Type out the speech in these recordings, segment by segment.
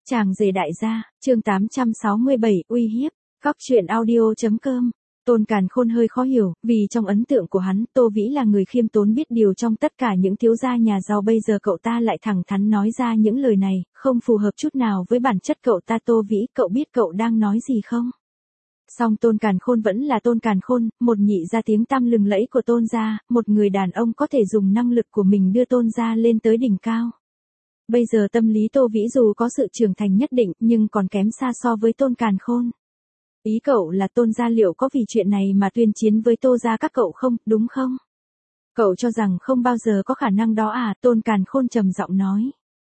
Chàng rể đại gia, chương 867, uy hiếp, Cóc truyện audio.com. Tôn Càn Khôn hơi khó hiểu, vì trong ấn tượng của hắn, Tô Vĩ là người khiêm tốn biết điều trong tất cả những thiếu gia nhà giàu, bây giờ cậu ta lại thẳng thắn nói ra những lời này, không phù hợp chút nào với bản chất cậu ta. Tô Vĩ, cậu biết cậu đang nói gì không? Song Tôn Càn Khôn vẫn là Tôn Càn Khôn, một nhị gia tiếng tăm lừng lẫy của Tôn gia, một người đàn ông có thể dùng năng lực của mình đưa Tôn gia lên tới đỉnh cao. Bây giờ tâm lý Tô Vĩ dù có sự trưởng thành nhất định nhưng còn kém xa so với Tôn Càn Khôn. Ý cậu là Tôn gia liệu có vì chuyện này mà tuyên chiến với Tô gia các cậu không, đúng không? Cậu cho rằng không bao giờ có khả năng đó à? Tôn Càn Khôn trầm giọng nói.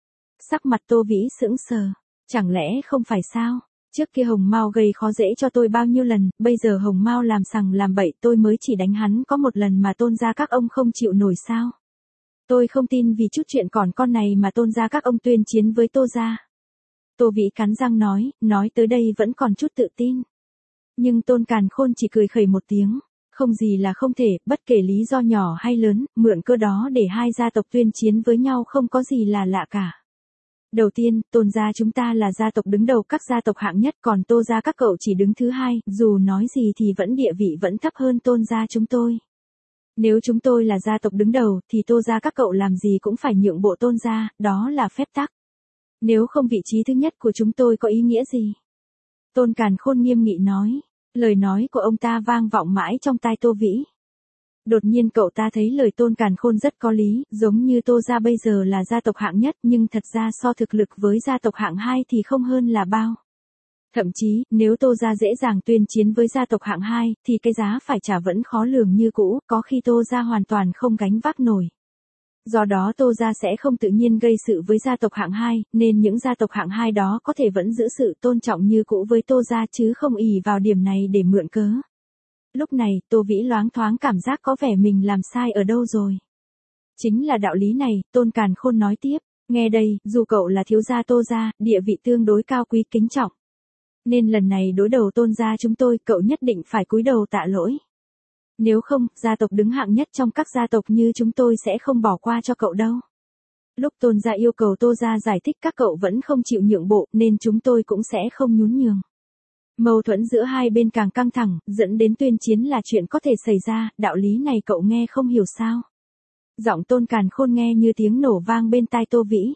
Sắc mặt Tô Vĩ sững sờ, chẳng lẽ không phải sao? Trước kia Hồng Mao gây khó dễ cho tôi bao nhiêu lần, bây giờ Hồng Mao làm sằng làm bậy, tôi mới chỉ đánh hắn có một lần mà Tôn gia các ông không chịu nổi sao? Tôi không tin vì chút chuyện còn con này mà Tôn gia các ông tuyên chiến với Tô gia. Tô Vĩ cắn răng nói tới đây vẫn còn chút tự tin. Nhưng Tôn Càn Khôn chỉ cười khẩy một tiếng, không gì là không thể, bất kể lý do nhỏ hay lớn, mượn cơ đó để hai gia tộc tuyên chiến với nhau không có gì là lạ cả. Đầu tiên, Tôn gia chúng ta là gia tộc đứng đầu các gia tộc hạng nhất, còn Tô gia các cậu chỉ đứng thứ hai, dù nói gì thì vẫn địa vị vẫn thấp hơn Tôn gia chúng tôi. Nếu chúng tôi là gia tộc đứng đầu thì Tô gia các cậu làm gì cũng phải nhượng bộ Tôn gia, đó là phép tắc. Nếu không vị trí thứ nhất của chúng tôi có ý nghĩa gì? Tôn Càn Khôn nghiêm nghị nói, lời nói của ông ta vang vọng mãi trong tai Tô Vĩ. Đột nhiên cậu ta thấy lời Tôn Càn Khôn rất có lý, giống như Tô gia bây giờ là gia tộc hạng nhất nhưng thật ra so thực lực với gia tộc hạng hai thì không hơn là bao. Thậm chí, nếu Tô gia dễ dàng tuyên chiến với gia tộc hạng 2, thì cái giá phải trả vẫn khó lường như cũ, có khi Tô gia hoàn toàn không gánh vác nổi. Do đó Tô gia sẽ không tự nhiên gây sự với gia tộc hạng 2, nên những gia tộc hạng 2 đó có thể vẫn giữ sự tôn trọng như cũ với Tô gia chứ không ỷ vào điểm này để mượn cớ. Lúc này, Tô Vĩ loáng thoáng cảm giác có vẻ mình làm sai ở đâu rồi. Chính là đạo lý này, Tôn Càn Khôn nói tiếp, nghe đây, dù cậu là thiếu gia Tô gia, địa vị tương đối cao quý kính trọng. Nên lần này đối đầu Tôn gia chúng tôi, cậu nhất định phải cúi đầu tạ lỗi. Nếu không, gia tộc đứng hạng nhất trong các gia tộc như chúng tôi sẽ không bỏ qua cho cậu đâu. Lúc Tôn gia yêu cầu Tô gia giải thích các cậu vẫn không chịu nhượng bộ, nên chúng tôi cũng sẽ không nhún nhường. Mâu thuẫn giữa hai bên càng căng thẳng, dẫn đến tuyên chiến là chuyện có thể xảy ra, đạo lý này cậu nghe không hiểu sao? Giọng Tôn Càn Khôn nghe như tiếng nổ vang bên tai Tô Vĩ.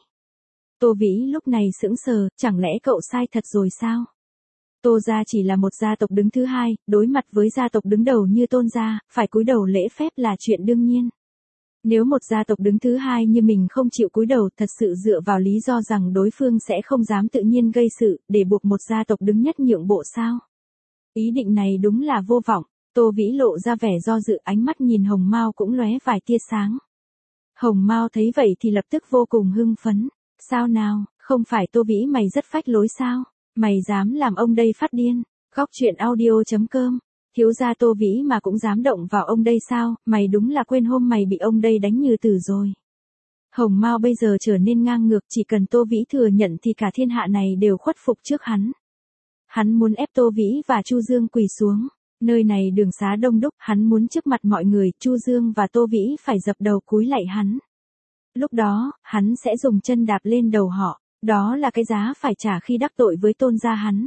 Tô Vĩ lúc này sững sờ, chẳng lẽ cậu sai thật rồi sao? Tô gia chỉ là một gia tộc đứng thứ hai, đối mặt với gia tộc đứng đầu như Tôn gia, phải cúi đầu lễ phép là chuyện đương nhiên. Nếu một gia tộc đứng thứ hai như mình không chịu cúi đầu, thật sự dựa vào lý do rằng đối phương sẽ không dám tự nhiên gây sự, để buộc một gia tộc đứng nhất nhượng bộ sao? Ý định này đúng là vô vọng. Tô Vĩ lộ ra vẻ do dự, ánh mắt nhìn Hồng Mao cũng lóe vài tia sáng. Hồng Mao thấy vậy thì lập tức vô cùng hưng phấn. Sao nào, không phải Tô Vĩ mày rất phách lối sao? Mày dám làm ông đây phát điên? Cóc truyện audio.com. Thiếu gia Tô Vĩ mà cũng dám động vào ông đây sao? Mày đúng là quên hôm mày bị ông đây đánh như tử rồi. Hồng Mao bây giờ trở nên ngang ngược, chỉ cần Tô Vĩ thừa nhận thì cả thiên hạ này đều khuất phục trước hắn. Hắn muốn ép Tô Vĩ và Chu Dương quỳ xuống. Nơi này đường xá đông đúc, hắn muốn trước mặt mọi người, Chu Dương và Tô Vĩ phải dập đầu cúi lạy hắn. Lúc đó, hắn sẽ dùng chân đạp lên đầu họ. Đó là cái giá phải trả khi đắc tội với Tôn gia hắn.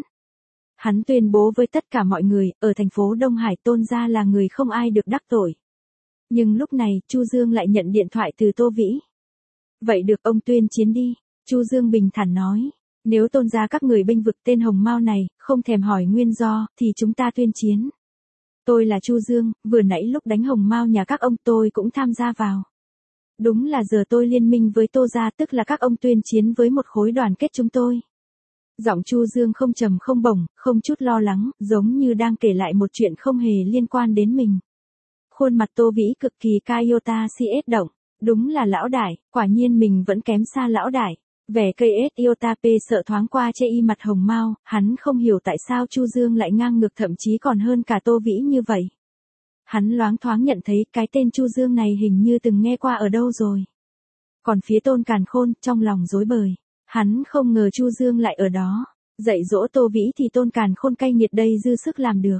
Hắn tuyên bố với tất cả mọi người, ở thành phố Đông Hải Tôn gia là người không ai được đắc tội. Nhưng lúc này, Chu Dương lại nhận điện thoại từ Tô Vĩ. Vậy được, ông tuyên chiến đi. Chu Dương bình thản nói. Nếu Tôn gia các người bênh vực tên Hồng Mao này, không thèm hỏi nguyên do, thì chúng ta tuyên chiến. Tôi là Chu Dương, vừa nãy lúc đánh Hồng Mao nhà các ông tôi cũng tham gia vào. Đúng là giờ tôi liên minh với Tô gia, tức là các ông tuyên chiến với một khối đoàn kết chúng tôi. Giọng Chu Dương không trầm không bổng, không chút lo lắng, giống như đang kể lại một chuyện không hề liên quan đến mình. Khuôn mặt Tô Vĩ cực kỳ Kaiota CS động, đúng là lão đại, quả nhiên mình vẫn kém xa lão đại. Vẻ cây ết Iota P sợ thoáng qua chê y mặt Hồng Mao, hắn không hiểu tại sao Chu Dương lại ngang ngược thậm chí còn hơn cả Tô Vĩ như vậy. Hắn loáng thoáng nhận thấy cái tên Chu Dương này hình như từng nghe qua ở đâu rồi. Còn phía Tôn Càn Khôn, trong lòng rối bời. Hắn không ngờ Chu Dương lại ở đó. Dạy dỗ Tô Vĩ thì Tôn Càn Khôn cay nghiệt đây dư sức làm được.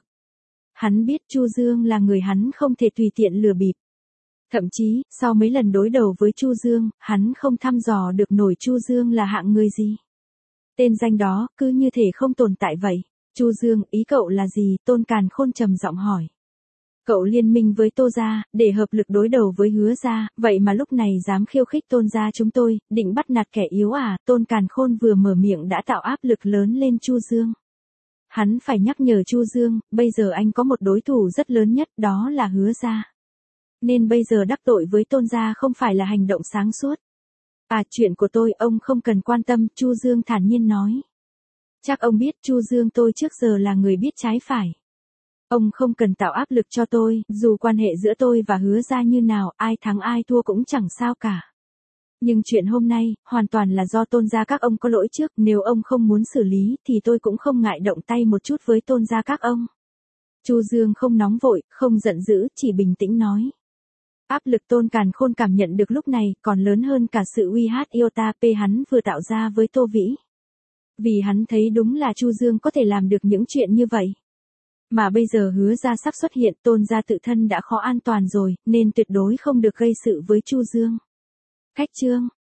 Hắn biết Chu Dương là người hắn không thể tùy tiện lừa bịp. Thậm chí, sau mấy lần đối đầu với Chu Dương, hắn không thăm dò được nổi Chu Dương là hạng người gì. Tên danh đó, cứ như thể không tồn tại vậy. Chu Dương, ý cậu là gì? Tôn Càn Khôn trầm giọng hỏi. Cậu liên minh với Tô gia, để hợp lực đối đầu với Hứa gia, vậy mà lúc này dám khiêu khích Tôn gia chúng tôi, định bắt nạt kẻ yếu à? Tôn Càn Khôn vừa mở miệng đã tạo áp lực lớn lên Chu Dương. Hắn phải nhắc nhở Chu Dương, bây giờ anh có một đối thủ rất lớn nhất, đó là Hứa gia. Nên bây giờ đắc tội với Tôn gia không phải là hành động sáng suốt. À, chuyện của tôi ông không cần quan tâm, Chu Dương thản nhiên nói. Chắc ông biết Chu Dương, tôi trước giờ là người biết trái phải. Ông không cần tạo áp lực cho tôi, dù quan hệ giữa tôi và Hứa gia như nào, ai thắng ai thua cũng chẳng sao cả. Nhưng chuyện hôm nay, hoàn toàn là do Tôn gia các ông có lỗi trước, nếu ông không muốn xử lý, thì tôi cũng không ngại động tay một chút với Tôn gia các ông. Chu Dương không nóng vội, không giận dữ, chỉ bình tĩnh nói. Áp lực Tôn Càn Khôn cảm nhận được lúc này, còn lớn hơn cả sự uy hát iota p hắn vừa tạo ra với Tô Vĩ. Vì hắn thấy đúng là Chu Dương có thể làm được những chuyện như vậy. Mà bây giờ Hứa gia sắp xuất hiện, Tôn gia tự thân đã khó an toàn rồi, nên tuyệt đối không được gây sự với Chu Dương. Khách chương